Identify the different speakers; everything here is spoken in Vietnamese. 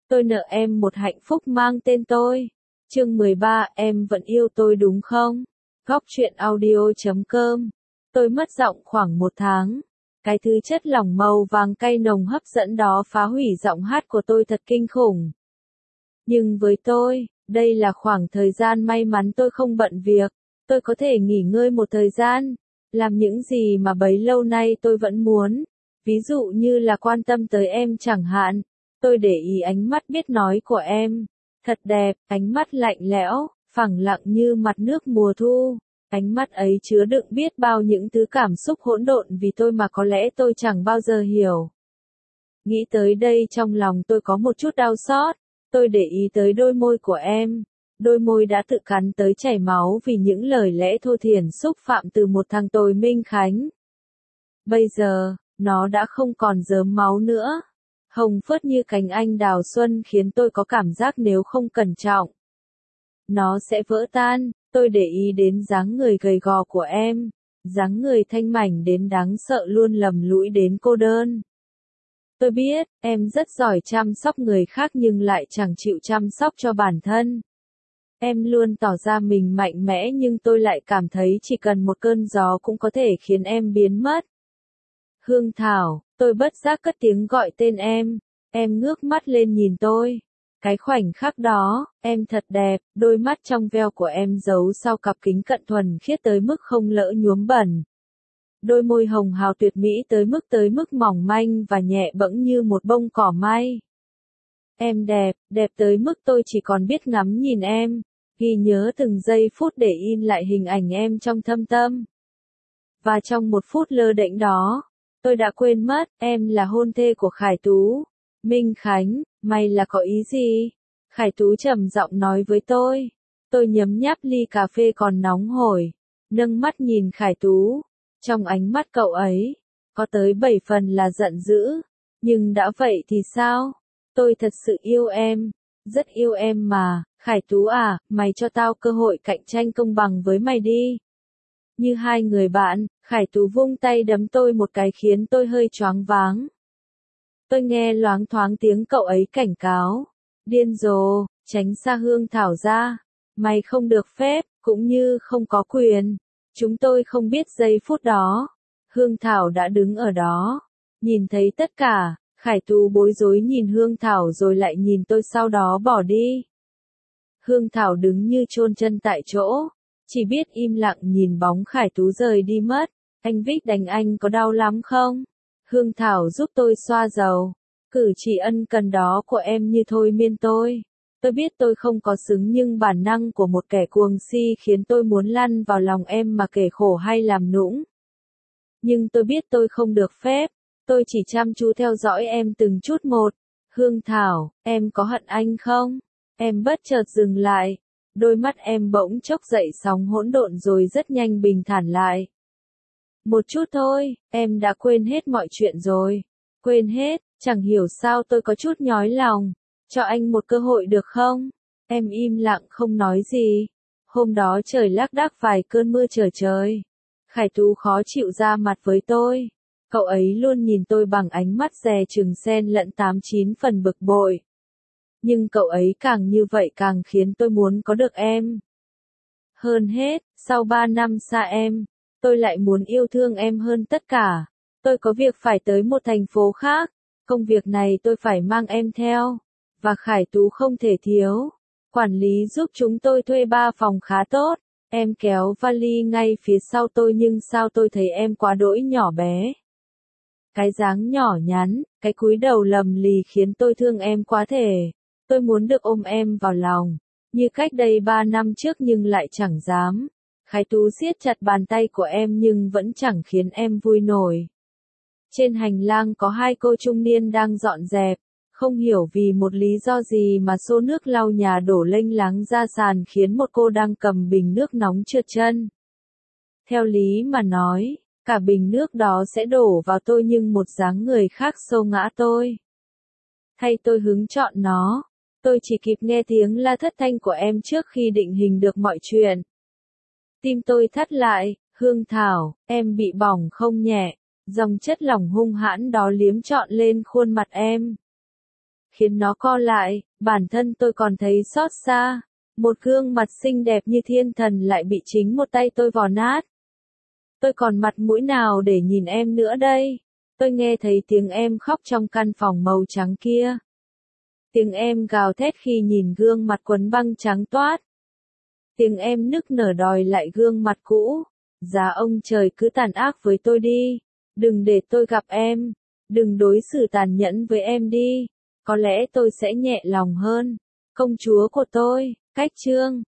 Speaker 1: Tôi nợ em một hạnh phúc mang tên tôi. Chương 13, em vẫn yêu tôi đúng không? Góc truyện audio.com. Tôi mất giọng khoảng 1 tháng. Cái thứ chất lỏng màu vàng cay nồng hấp dẫn đó phá hủy giọng hát của tôi thật kinh khủng. Nhưng với tôi, đây là khoảng thời gian may mắn tôi không bận việc. Tôi có thể nghỉ ngơi một thời gian, làm những gì mà bấy lâu nay tôi vẫn muốn. Ví dụ như là quan tâm tới em chẳng hạn. Tôi để ý ánh mắt biết nói của em. Thật đẹp, ánh mắt lạnh lẽo, phẳng lặng như mặt nước mùa thu. Ánh mắt ấy chứa đựng biết bao những thứ cảm xúc hỗn độn vì tôi mà có lẽ tôi chẳng bao giờ hiểu. Nghĩ tới đây trong lòng tôi có một chút đau xót. Tôi để ý tới đôi môi của em. Đôi môi đã tự cắn tới chảy máu vì những lời lẽ thô thiển xúc phạm từ một thằng tồi Minh Khánh. Bây giờ, nó đã không còn rớm máu nữa. Hồng phớt như cánh anh đào xuân khiến tôi có cảm giác nếu không cẩn trọng, nó sẽ vỡ tan. Tôi để ý đến dáng người gầy gò của em. Dáng người thanh mảnh đến đáng sợ luôn lầm lũi đến cô đơn. Tôi biết, em rất giỏi chăm sóc người khác nhưng lại chẳng chịu chăm sóc cho bản thân. Em luôn tỏ ra mình mạnh mẽ nhưng tôi lại cảm thấy chỉ cần một cơn gió cũng có thể khiến em biến mất. Hương Thảo, tôi bất giác cất tiếng gọi tên em. Em ngước mắt lên nhìn tôi. Cái khoảnh khắc đó, em thật đẹp, đôi mắt trong veo của em giấu sau cặp kính cận thuần khiết tới mức không lỡ nhuốm bẩn. Đôi môi hồng hào tuyệt mỹ tới mức mỏng manh và nhẹ bẫng như một bông cỏ may. Em đẹp, đẹp tới mức tôi chỉ còn biết ngắm nhìn em, ghi nhớ từng giây phút để in lại hình ảnh em trong thâm tâm. Và trong một phút lơ đễnh đó, tôi đã quên mất, em là hôn thê của Khải Tú. Minh Khánh, mày là có ý gì? Khải Tú trầm giọng nói với tôi. Tôi nhấm nháp ly cà phê còn nóng hổi, nâng mắt nhìn Khải Tú. Trong ánh mắt cậu ấy, có tới 7 phần là giận dữ. Nhưng đã vậy thì sao? Tôi thật sự yêu em, rất yêu em mà. Khải Tú à, mày cho tao cơ hội cạnh tranh công bằng với mày đi. Như hai người bạn, Khải Tú vung tay đấm tôi một cái khiến tôi hơi choáng váng. Tôi nghe loáng thoáng tiếng cậu ấy cảnh cáo. Điên rồ, tránh xa Hương Thảo ra. Mày không được phép, cũng như không có quyền. Chúng tôi không biết giây phút đó. Hương Thảo đã đứng ở đó. Nhìn thấy tất cả, Khải Tú bối rối nhìn Hương Thảo rồi lại nhìn tôi sau đó bỏ đi. Hương Thảo đứng như chôn chân tại chỗ. Chỉ biết im lặng nhìn bóng Khải Tú rời đi mất. Anh Vích đánh anh có đau lắm không? Hương Thảo giúp tôi xoa dầu. Cử chỉ ân cần đó của em như thôi miên tôi. Tôi biết tôi không có xứng nhưng bản năng của một kẻ cuồng si khiến tôi muốn lăn vào lòng em mà kể khổ hay làm nũng. Nhưng tôi biết tôi không được phép. Tôi chỉ chăm chú theo dõi em từng chút một. Hương Thảo, em có hận anh không? Em bất chợt dừng lại. Đôi mắt em bỗng chốc dậy sóng hỗn độn rồi rất nhanh bình thản lại. Một chút thôi, em đã quên hết mọi chuyện rồi. Quên hết, chẳng hiểu sao tôi có chút nhói lòng. Cho anh một cơ hội được không? Em im lặng không nói gì. Hôm đó trời lác đác vài cơn mưa trở trời. Khải Tú khó chịu ra mặt với tôi. Cậu ấy luôn nhìn tôi bằng ánh mắt dè chừng xen lẫn 8-9 phần bực bội. Nhưng cậu ấy càng như vậy càng khiến tôi muốn có được em. Hơn hết, sau 3 năm xa em, tôi lại muốn yêu thương em hơn tất cả. Tôi có việc phải tới một thành phố khác. Công việc này tôi phải mang em theo. Và Khải Tú không thể thiếu. Quản lý giúp chúng tôi thuê 3 phòng khá tốt. Em kéo vali ngay phía sau tôi nhưng sao tôi thấy em quá đỗi nhỏ bé. Cái dáng nhỏ nhắn, cái cúi đầu lầm lì khiến tôi thương em quá thể. Tôi muốn được ôm em vào lòng. Như cách đây 3 năm trước nhưng lại chẳng dám. Khải Tú siết chặt bàn tay của em nhưng vẫn chẳng khiến em vui nổi. Trên hành lang có 2 cô trung niên đang dọn dẹp. Không hiểu vì một lý do gì mà xô nước lau nhà đổ lênh láng ra sàn khiến một cô đang cầm bình nước nóng trượt chân. Theo lý mà nói, cả bình nước đó sẽ đổ vào tôi nhưng một dáng người khác xô ngã tôi. Thay tôi hứng chọn nó. Tôi chỉ kịp nghe tiếng la thất thanh của em trước khi định hình được mọi chuyện. Tim tôi thắt lại. Hương Thảo, em bị bỏng không nhẹ. Dòng chất lỏng hung hãn đó liếm trọn lên khuôn mặt em. khiến nó co lại, bản thân tôi còn thấy xót xa. Một gương mặt xinh đẹp như thiên thần lại bị chính một tay tôi vò nát. Tôi còn mặt mũi nào để nhìn em nữa đây? Tôi nghe thấy tiếng em khóc trong căn phòng màu trắng kia. Tiếng em gào thét khi nhìn gương mặt quấn băng trắng toát. Tiếng em nức nở đòi lại gương mặt cũ. Giá ông trời cứ tàn ác với tôi đi. Đừng để tôi gặp em. Đừng đối xử tàn nhẫn với em đi. Có lẽ tôi sẽ nhẹ lòng hơn. Công chúa của tôi, Cách Chương.